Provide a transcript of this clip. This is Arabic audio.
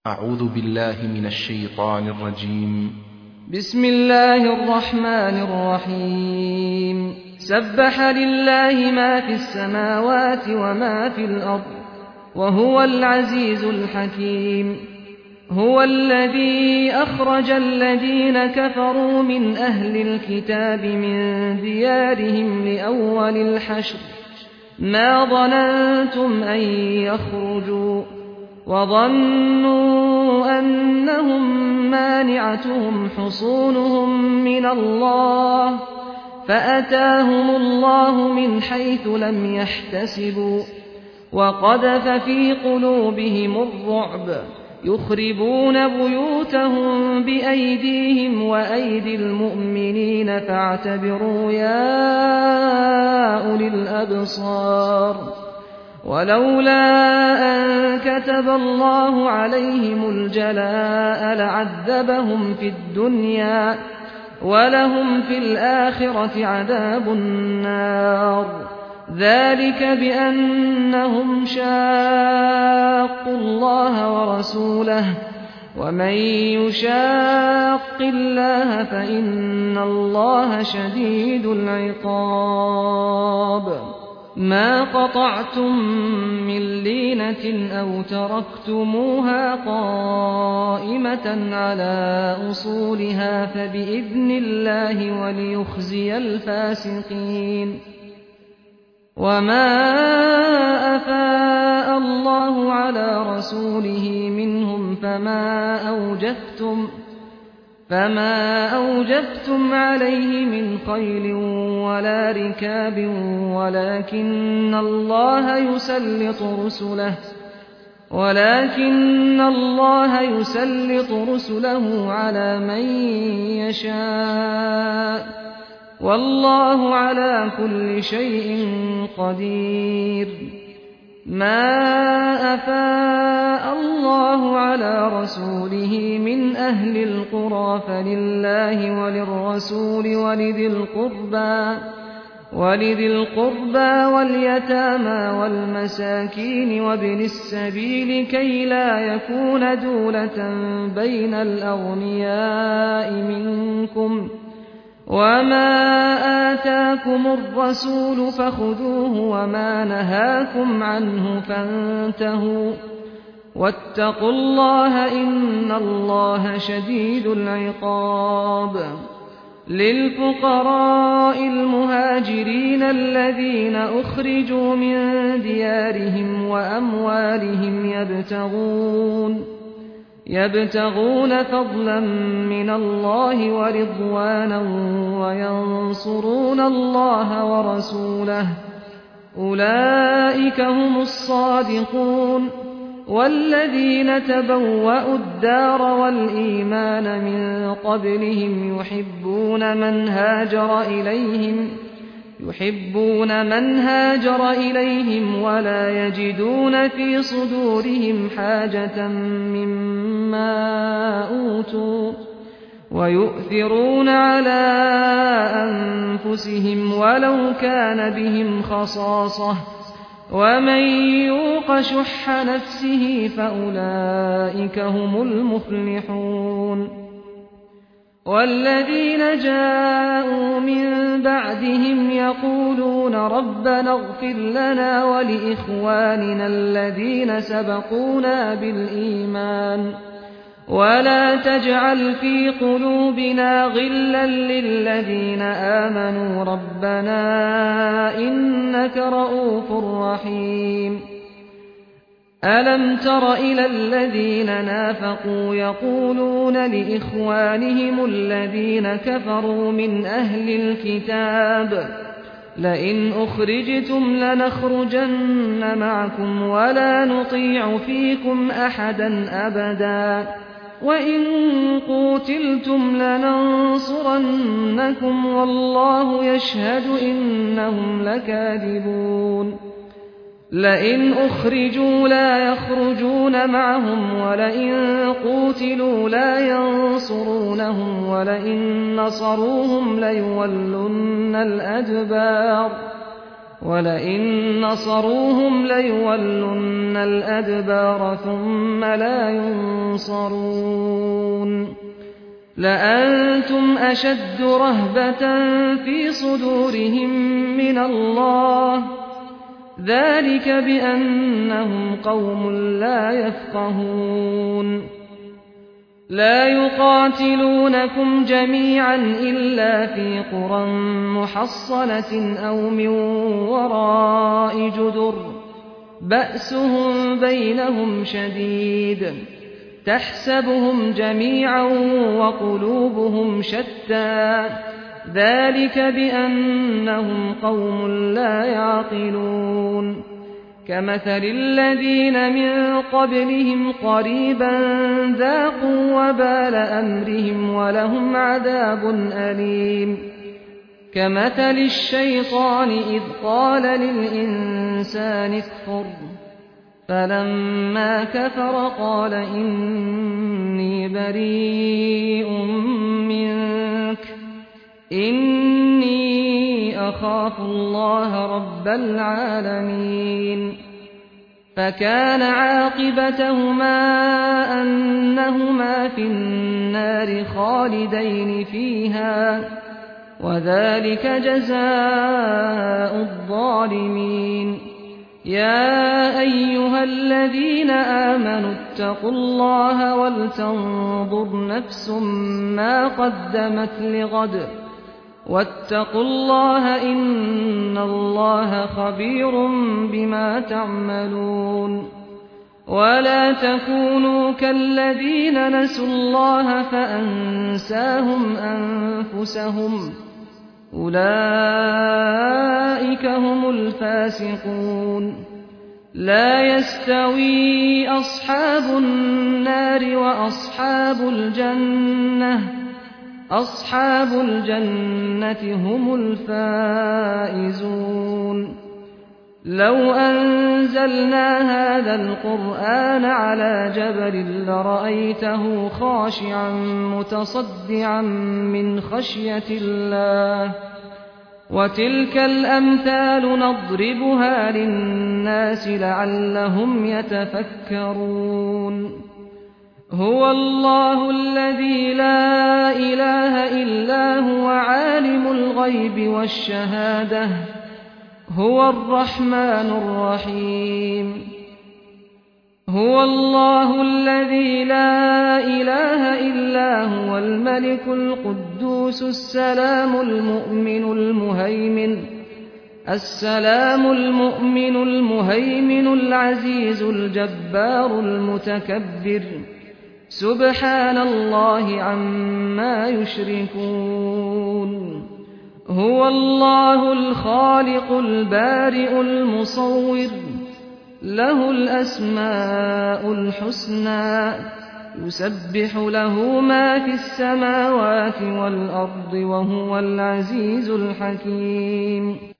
أعوذ بالله من الشيطان الرجيم. بسم الله الرحمن الرحيم. سبح لله ما في السماوات وما في الأرض وهو العزيز الحكيم. هو الذي أخرج الذين كفروا من أهل الكتاب من ديارهم لأول الحشر ما ظننتم أن يخرجوا وظنوا أنهم مانعتهم حصونهم من الله فأتاهم الله من حيث لم يحتسبوا وقذف في قلوبهم الرعب يخربون بيوتهم بأيديهم وأيدي المؤمنين فاعتبروا يا أولي الأبصار. ولولا أن كتب الله عليهم الجلاء لعذبهم في الدنيا ولهم في الآخرة عذاب النار. ذلك بأنهم شاقوا الله ورسوله ومن يشاق الله فإن الله شديد العقاب. ما قطعتم من لينة أو تركتموها قائمة على أصولها فبإذن الله وليخزي الفاسقين. وما أفاء الله على رسوله منهم فما أوجفتم عليه من خيل ولا ركاب ولكن الله يسلط رسله على من يشاء والله على كل شيء قدير. ما أفاء الله على رسوله من أهل القرى فلله وللرسول ولذي القربى واليتامى والمساكين وابن السبيل كي لا يكون دولة بين الأغنياء منكم. وما آتاكم الرسول فخذوه وما نهاكم عنه فانتهوا واتقوا الله إن الله شديد العقاب. للفقراء المهاجرين الذين أخرجوا من ديارهم وأموالهم يبتغون فضلا من الله ورضوانا وينصرون الله ورسوله أولئك هم الصادقون. والذين تبوأوا الدار والإيمان من قبلهم يحبون من هاجر إليهم ولا يجدون في صدورهم حاجة مما أوتوا ويؤثرون على أنفسهم ولو كان بهم خصاصة ومن يوق شح نفسه فأولئك هم المفلحون. والذين جاءوا من بعدهم يقولون ربنا اغفر لنا ولإخواننا الذين سبقونا بالإيمان ولا تجعل في قلوبنا غلا للذين آمنوا ربنا إنك رءوف رحيم. ألم تر إلى الذين نافقوا يقولون لإخوانهم الذين كفروا من أهل الكتاب لئن أخرجتم لنخرجن معكم ولا نطيع فيكم أحدا أبدا وإن قوتلتم لننصرنكم والله يشهد إنهم لكاذبون. لئن أخرجوا لا يخرجون معهم ولئن قوتلوا لا ينصرونهم ولئن نصروهم ليولن الأدبار وَلَئِن نَّصَرُوهُمْ لَيُوَلُّنَّ الْأَدْبَارَ ثُمَّ لَا يُنصَرُونَ لَأَنتُمْ أَشَدُّ رَهْبَةً فِي صُدُورِهِم مِّنَ اللَّهِ ۚ ذَٰلِكَ بِأَنَّهُمْ قَوْمٌ لَّا يَفْقَهُونَ لا يقاتلونكم جميعا إلا في قرى محصنة أو من وراء جدر بأسهم بينهم شديد تحسبهم جميعا وقلوبهم شتى ذلك بأنهم قوم لا يعقلون كمثل الذين من قبلهم قريبا ذاقوا وبال أمرهم ولهم عذاب أليم كمثل الشيطان إذ قال للإنسان اكفر فلما كفر قال إني بريء منك إني أخاف الله رب العالمين فكان عاقبتهما أنهما في النار خالدين فيها وذلك جزاء الظالمين يا أيها الذين آمنوا اتقوا الله ولتنظر نفس ما قدمت لغد واتقوا الله إن الله خبير بما تعملون ولا تكونوا كالذين نسوا الله فأنساهم أنفسهم أولئك هم الفاسقون لا يستوي أصحاب النار وأصحاب الجنة هم الفائزون لو أنزلنا هذا القرآن على جبل لرأيته خاشعا متصدعا من خشية الله وتلك الأمثال نضربها للناس لعلهم يتفكرون هو الله الذي لا إله إلا هو عالم الغيب والشهادة هو الرحمن الرحيم هو الله الذي لا إله إلا هو الملك القدوس السلام المؤمن المهيمن العزيز الجبار المتكبر سبحان الله عما يشركون هو الله الخالق البارئ المصور له الأسماء الحسنى يسبح له ما في السماوات والأرض وهو العزيز الحكيم